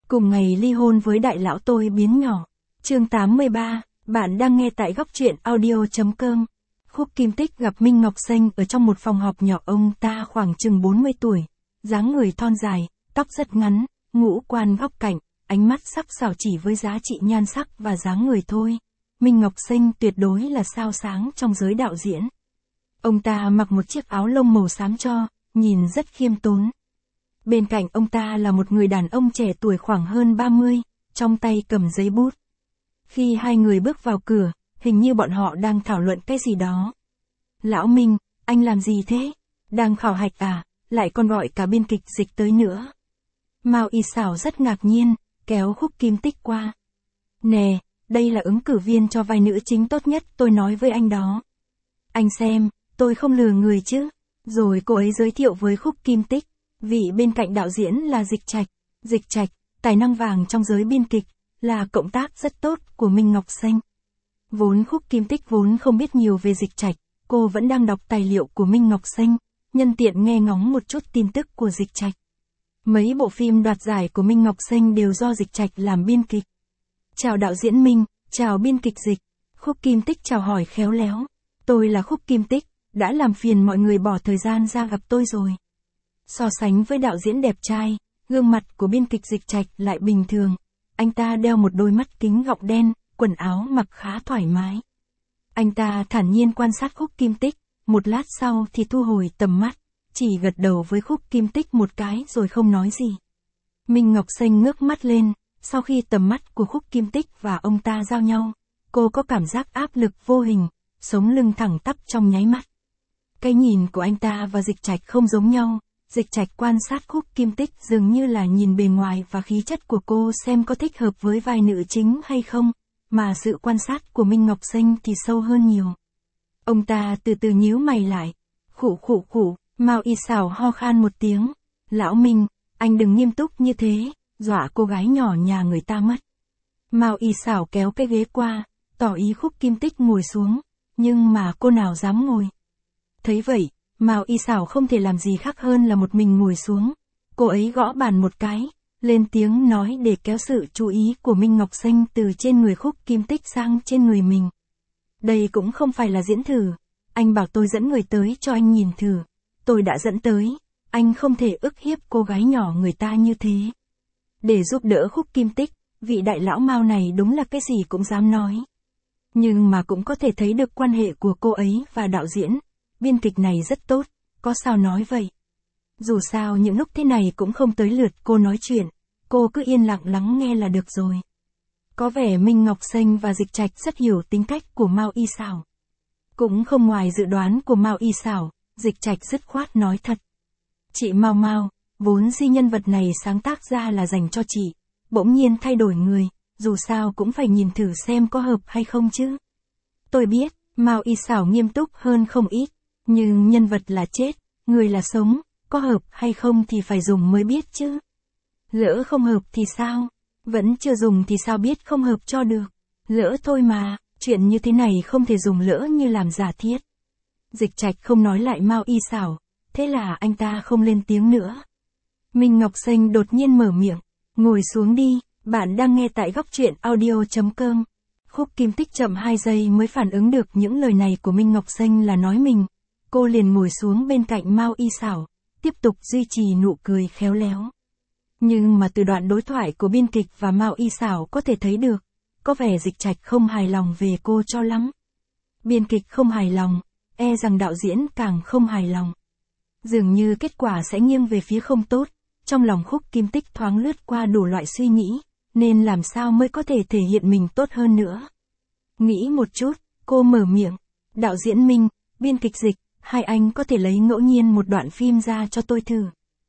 Cùng ngày ly hôn với đại lão tôi biến nhỏ. Chương 83, bạn đang nghe tại góc truyện audio.com. Khúc Kim Tích gặp Minh Ngọc Xanh ở trong một phòng họp nhỏ. Ông ta khoảng chừng 40 tuổi, dáng người thon dài, tóc rất ngắn, ngũ quan góc cạnh, ánh mắt sắc sảo chỉ với giá trị nhan sắc và dáng người thôi. Minh Ngọc Xanh tuyệt đối là sao sáng trong giới đạo diễn. Ông ta mặc một chiếc áo lông màu xám cho, nhìn rất khiêm tốn. Bên cạnh ông ta là một người đàn ông trẻ tuổi khoảng hơn 30, trong tay cầm giấy bút. Khi hai người bước vào cửa, hình như bọn họ đang thảo luận cái gì đó. Lão Minh, anh làm gì thế? Đang khảo hạch à, lại còn gọi cả biên kịch dịch tới nữa. Mao Y Sảo rất ngạc nhiên, kéo Khúc Kim Tích qua. Nè, đây là ứng cử viên cho vai nữ chính tốt nhất tôi nói với anh đó. Anh xem, tôi không lừa người chứ. Rồi cô ấy giới thiệu với Khúc Kim Tích. Vị bên cạnh đạo diễn là Dịch Trạch. Dịch Trạch, tài năng vàng trong giới biên kịch, là cộng tác rất tốt của Minh Ngọc Xanh. Vốn Khúc Kim Tích vốn không biết nhiều về Dịch Trạch, cô vẫn đang đọc tài liệu của Minh Ngọc Xanh, nhân tiện nghe ngóng một chút tin tức của Dịch Trạch. Mấy bộ phim đoạt giải của Minh Ngọc Xanh đều do Dịch Trạch làm biên kịch. Chào đạo diễn Minh, chào biên kịch Dịch. Khúc Kim Tích chào hỏi khéo léo. Tôi là Khúc Kim Tích, đã làm phiền mọi người bỏ thời gian ra gặp tôi rồi. So sánh với đạo diễn đẹp trai, gương mặt của biên kịch Dịch Trạch lại bình thường. Anh ta đeo một đôi mắt kính gọng đen, quần áo mặc khá thoải mái. Anh ta thản nhiên quan sát Khúc Kim Tích, một lát sau thì thu hồi tầm mắt, chỉ gật đầu với Khúc Kim Tích một cái rồi không nói gì. Minh Ngọc Xanh ngước mắt lên, sau khi tầm mắt của Khúc Kim Tích và ông ta giao nhau, cô có cảm giác áp lực vô hình, sống lưng thẳng tắp trong nháy mắt. Cái nhìn của anh ta và Dịch Trạch không giống nhau. Dịch Trạch quan sát Khúc Kim Tích dường như là nhìn bề ngoài và khí chất của cô xem có thích hợp với vai nữ chính hay không, mà sự quan sát của Minh Ngọc Xanh thì sâu hơn nhiều. Ông ta từ từ nhíu mày lại. Khụ khụ khụ, Mao Y Sảo ho khan một tiếng. Lão Minh, anh đừng nghiêm túc như thế, dọa cô gái nhỏ nhà người ta mất. Mao Y Sảo kéo cái ghế qua, tỏ ý Khúc Kim Tích ngồi xuống, nhưng mà cô nào dám ngồi. Thấy vậy, Mao Y Sảo không thể làm gì khác hơn là một mình ngồi xuống. Cô ấy gõ bàn một cái, lên tiếng nói để kéo sự chú ý của Minh Ngọc Xanh từ trên người Khúc Kim Tích sang trên người mình. Đây cũng không phải là diễn thử. Anh bảo tôi dẫn người tới cho anh nhìn thử. Tôi đã dẫn tới. Anh không thể ức hiếp cô gái nhỏ người ta như thế. Để giúp đỡ Khúc Kim Tích, vị đại lão Mao này đúng là cái gì cũng dám nói. Nhưng mà cũng có thể thấy được quan hệ của cô ấy và đạo diễn. Biên kịch này rất tốt, có sao nói vậy. Dù sao những lúc thế này cũng không tới lượt cô nói chuyện, cô cứ yên lặng lắng nghe là được rồi. Có vẻ Minh Ngọc Xanh và Dịch Trạch rất hiểu tính cách của Mao Y Sảo. Cũng không ngoài dự đoán của Mao Y Sảo, Dịch Trạch dứt khoát nói thật. Chị Mao Mao, vốn dĩ nhân vật này sáng tác ra là dành cho chị, bỗng nhiên thay đổi người, dù sao cũng phải nhìn thử xem có hợp hay không chứ. Tôi biết, Mao Y Sảo nghiêm túc hơn không ít. Nhưng nhân vật là chết, người là sống, có hợp hay không thì phải dùng mới biết chứ. Lỡ không hợp thì sao? Vẫn chưa dùng thì sao biết không hợp cho được. Lỡ thôi mà, chuyện như thế này không thể dùng lỡ như làm giả thiết. Dịch Trạch không nói lại Mao Y Sảo, thế là anh ta không lên tiếng nữa. Minh Ngọc Xanh đột nhiên mở miệng, ngồi xuống đi, bạn đang nghe tại góc truyện audio.com. Khúc Kim Tích chậm 2 giây mới phản ứng được những lời này của Minh Ngọc Xanh là nói mình. Cô liền ngồi xuống bên cạnh Mao Y Sảo, tiếp tục duy trì nụ cười khéo léo. Nhưng mà từ đoạn đối thoại của biên kịch và Mao Y Sảo có thể thấy được, có vẻ Dịch Trạch không hài lòng về cô cho lắm. Biên kịch không hài lòng, e rằng đạo diễn càng không hài lòng. Dường như kết quả sẽ nghiêng về phía không tốt, trong lòng Khúc Kim Tích thoáng lướt qua đủ loại suy nghĩ, nên làm sao mới có thể thể hiện mình tốt hơn nữa. Nghĩ một chút, cô mở miệng, đạo diễn Minh, biên kịch Dịch, hai anh có thể lấy ngẫu nhiên một đoạn phim ra cho tôi thử.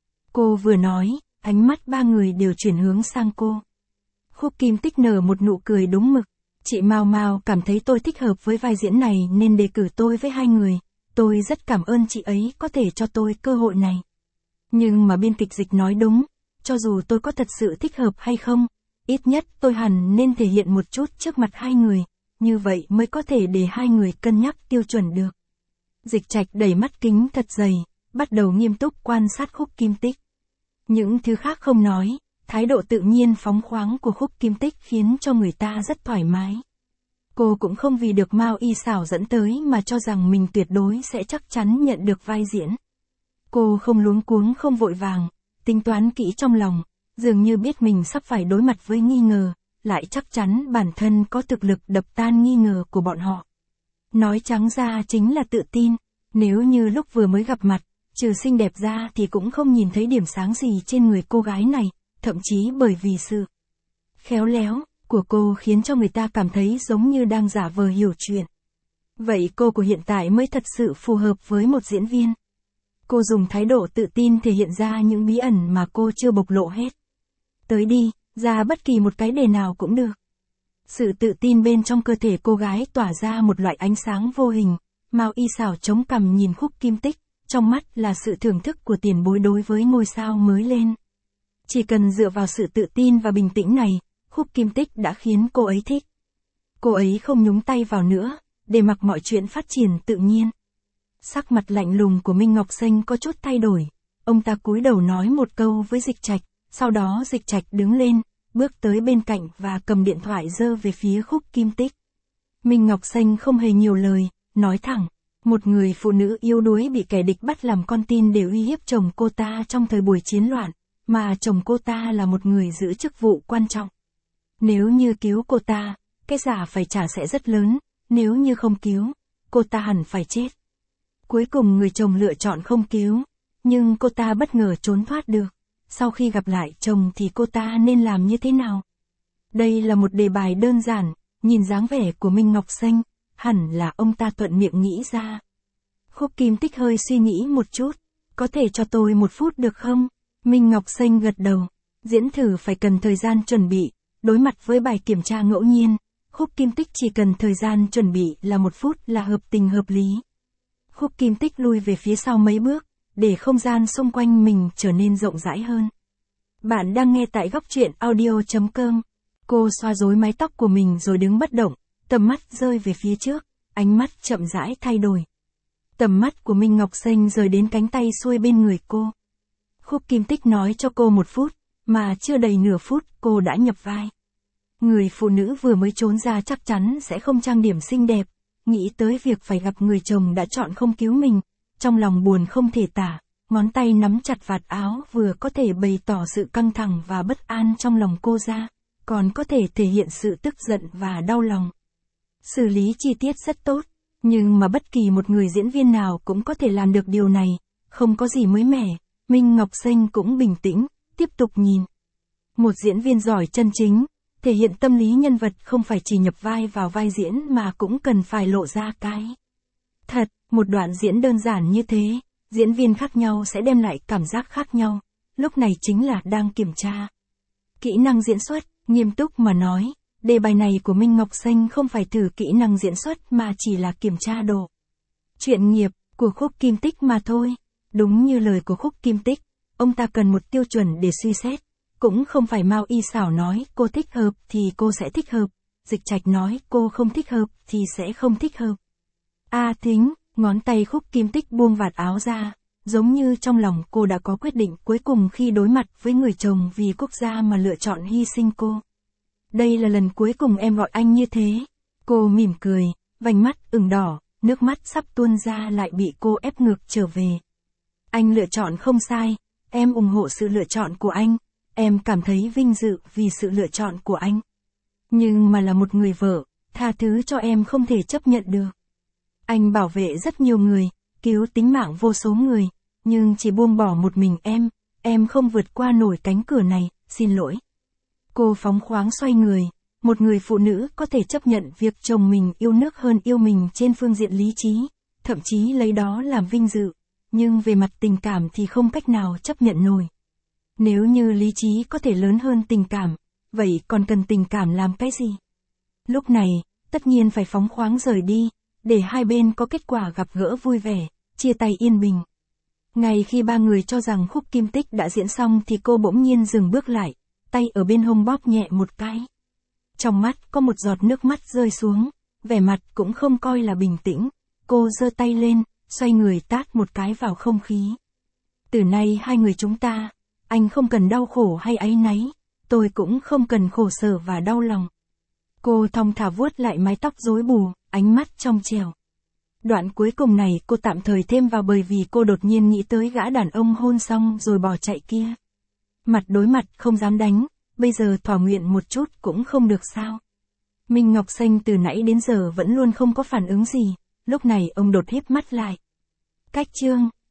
Cô vừa nói, ánh mắt ba người đều chuyển hướng sang cô. Khúc Kim Tích nở một nụ cười đúng mực. Chị Mao Mao cảm thấy tôi thích hợp với vai diễn này nên đề cử tôi với hai người. Tôi rất cảm ơn chị ấy có thể cho tôi cơ hội này. Nhưng mà biên kịch Dịch nói đúng, cho dù tôi có thật sự thích hợp hay không, ít nhất tôi hẳn nên thể hiện một chút trước mặt hai người, như vậy mới có thể để hai người cân nhắc tiêu chuẩn được. Dịch Trạch đẩy mắt kính thật dày, bắt đầu nghiêm túc quan sát Khúc Kim Tích. Những thứ khác không nói, Thái độ tự nhiên phóng khoáng của Khúc Kim Tích khiến cho người ta rất thoải mái. Cô cũng không vì được Mao Y Xảo dẫn tới mà cho rằng mình tuyệt đối sẽ chắc chắn nhận được vai diễn. Cô không luống cuống không vội vàng, tính toán kỹ trong lòng, dường như biết mình sắp phải đối mặt với nghi ngờ, lại chắc chắn bản thân có thực lực đập tan nghi ngờ của bọn họ. Nói trắng ra chính là tự tin, nếu như lúc vừa mới gặp mặt, trừ xinh đẹp ra thì cũng không nhìn thấy điểm sáng gì trên người cô gái này, thậm chí bởi vì sự khéo léo của cô khiến cho người ta cảm thấy giống như đang giả vờ hiểu chuyện. Vậy cô của hiện tại mới thật sự phù hợp với một diễn viên. Cô dùng thái độ tự tin thể hiện ra những bí ẩn mà cô chưa bộc lộ hết. Tới đi, ra bất kỳ một cái đề nào cũng được. Sự tự tin bên trong cơ thể cô gái tỏa ra một loại ánh sáng vô hình. Mao Y Xảo chống cằm nhìn Khúc Kim Tích, trong mắt là sự thưởng thức của tiền bối đối với ngôi sao mới lên. Chỉ cần dựa vào sự tự tin và bình tĩnh này, Khúc Kim Tích đã khiến cô ấy thích. Cô ấy không nhúng tay vào nữa, để mặc mọi chuyện phát triển tự nhiên. Sắc mặt lạnh lùng của Minh Ngọc Xanh có chút thay đổi. Ông ta cúi đầu nói một câu với Dịch Trạch, sau đó Dịch Trạch đứng lên, bước tới bên cạnh và cầm điện thoại giơ về phía Khúc Kim Tích. Minh Ngọc Xanh không hề nhiều lời, nói thẳng, một người phụ nữ yếu đuối bị kẻ địch bắt làm con tin để uy hiếp chồng cô ta trong thời buổi chiến loạn, mà chồng cô ta là một người giữ chức vụ quan trọng. Nếu như cứu cô ta, cái giá phải trả sẽ rất lớn, nếu như không cứu, cô ta hẳn phải chết. Cuối cùng người chồng lựa chọn không cứu, nhưng cô ta bất ngờ trốn thoát được. Sau khi gặp lại chồng thì cô ta nên làm như thế nào? Đây là một đề bài đơn giản, nhìn dáng vẻ của Minh Ngọc Xanh, hẳn là ông ta thuận miệng nghĩ ra. Khúc Kim Tích hơi suy nghĩ một chút, có thể cho tôi 1 phút được không? Minh Ngọc Xanh gật đầu, diễn thử phải cần thời gian chuẩn bị, đối mặt với bài kiểm tra ngẫu nhiên, Khúc Kim Tích chỉ cần thời gian chuẩn bị là 1 phút là hợp tình hợp lý. Khúc Kim Tích lui về phía sau mấy bước, để không gian xung quanh mình trở nên rộng rãi hơn. Bạn đang nghe tại góc truyện audio.com. Cô xoa rối mái tóc của mình rồi đứng bất động, tầm mắt rơi về phía trước, ánh mắt chậm rãi thay đổi. Tầm mắt của Minh Ngọc Xanh rời đến cánh tay xuôi bên người cô. Khúc Kim Tích nói cho cô 1 phút, mà chưa đầy nửa phút cô đã nhập vai. Người phụ nữ vừa mới trốn ra chắc chắn sẽ không trang điểm xinh đẹp, nghĩ tới việc phải gặp người chồng đã chọn không cứu mình, trong lòng buồn không thể tả, ngón tay nắm chặt vạt áo vừa có thể bày tỏ sự căng thẳng và bất an trong lòng cô ra, còn có thể thể hiện sự tức giận và đau lòng. Xử lý chi tiết rất tốt, nhưng mà bất kỳ một người diễn viên nào cũng có thể làm được điều này, không có gì mới mẻ. Minh Ngọc Xanh cũng bình tĩnh, tiếp tục nhìn. Một diễn viên giỏi chân chính, thể hiện tâm lý nhân vật không phải chỉ nhập vai vào vai diễn mà cũng cần phải lộ ra cái thật. Một đoạn diễn đơn giản như thế, diễn viên khác nhau sẽ đem lại cảm giác khác nhau. Lúc này chính là đang kiểm tra kỹ năng diễn xuất. Nghiêm túc mà nói, đề bài này của Minh Ngọc Xanh không phải thử kỹ năng diễn xuất mà chỉ là kiểm tra độ chuyên nghiệp của Khúc Kim Tích mà thôi. Đúng như lời của Khúc Kim Tích, ông ta cần một tiêu chuẩn để suy xét. Cũng không phải Mao Y Xảo nói cô thích hợp thì cô sẽ thích hợp, Dịch Trạch nói cô không thích hợp thì sẽ không thích hợp. Thính, ngón tay Khúc Kim Tích buông vạt áo ra, giống như trong lòng cô đã có quyết định cuối cùng khi đối mặt với người chồng vì quốc gia mà lựa chọn hy sinh cô. Đây là lần cuối cùng em gọi anh như thế. Cô mỉm cười, vành mắt ửng đỏ, nước mắt sắp tuôn ra lại bị cô ép ngược trở về. Anh lựa chọn không sai, em ủng hộ sự lựa chọn của anh, em cảm thấy vinh dự vì sự lựa chọn của anh. Nhưng mà là một người vợ, tha thứ cho em không thể chấp nhận được. Anh bảo vệ rất nhiều người, cứu tính mạng vô số người, nhưng chỉ buông bỏ một mình em không vượt qua nổi cánh cửa này, xin lỗi. Cô phóng khoáng xoay người, một người phụ nữ có thể chấp nhận việc chồng mình yêu nước hơn yêu mình trên phương diện lý trí, thậm chí lấy đó làm vinh dự, nhưng về mặt tình cảm thì không cách nào chấp nhận nổi. Nếu như lý trí có thể lớn hơn tình cảm, vậy còn cần tình cảm làm cái gì? Lúc này, tất nhiên phải phóng khoáng rời đi, để hai bên có kết quả gặp gỡ vui vẻ, chia tay yên bình. Ngay khi ba người cho rằng Khúc Kim Tích đã diễn xong thì cô bỗng nhiên dừng bước lại, tay ở bên hông bóp nhẹ một cái. Trong mắt có một giọt nước mắt rơi xuống, vẻ mặt cũng không coi là bình tĩnh, cô giơ tay lên, xoay người tát một cái vào không khí. Từ nay hai người chúng ta, anh không cần đau khổ hay áy náy, tôi cũng không cần khổ sở và đau lòng. Cô thong thả vuốt lại mái tóc rối bù, ánh mắt trong trẻo. Đoạn cuối cùng này cô tạm thời thêm vào bởi vì cô đột nhiên nghĩ tới gã đàn ông hôn xong rồi bỏ chạy kia. Mặt đối mặt không dám đánh, bây giờ thỏa nguyện một chút cũng không được sao. Minh Ngọc Xanh từ nãy đến giờ vẫn luôn không có phản ứng gì, lúc này ông đột híp mắt lại. Cách chương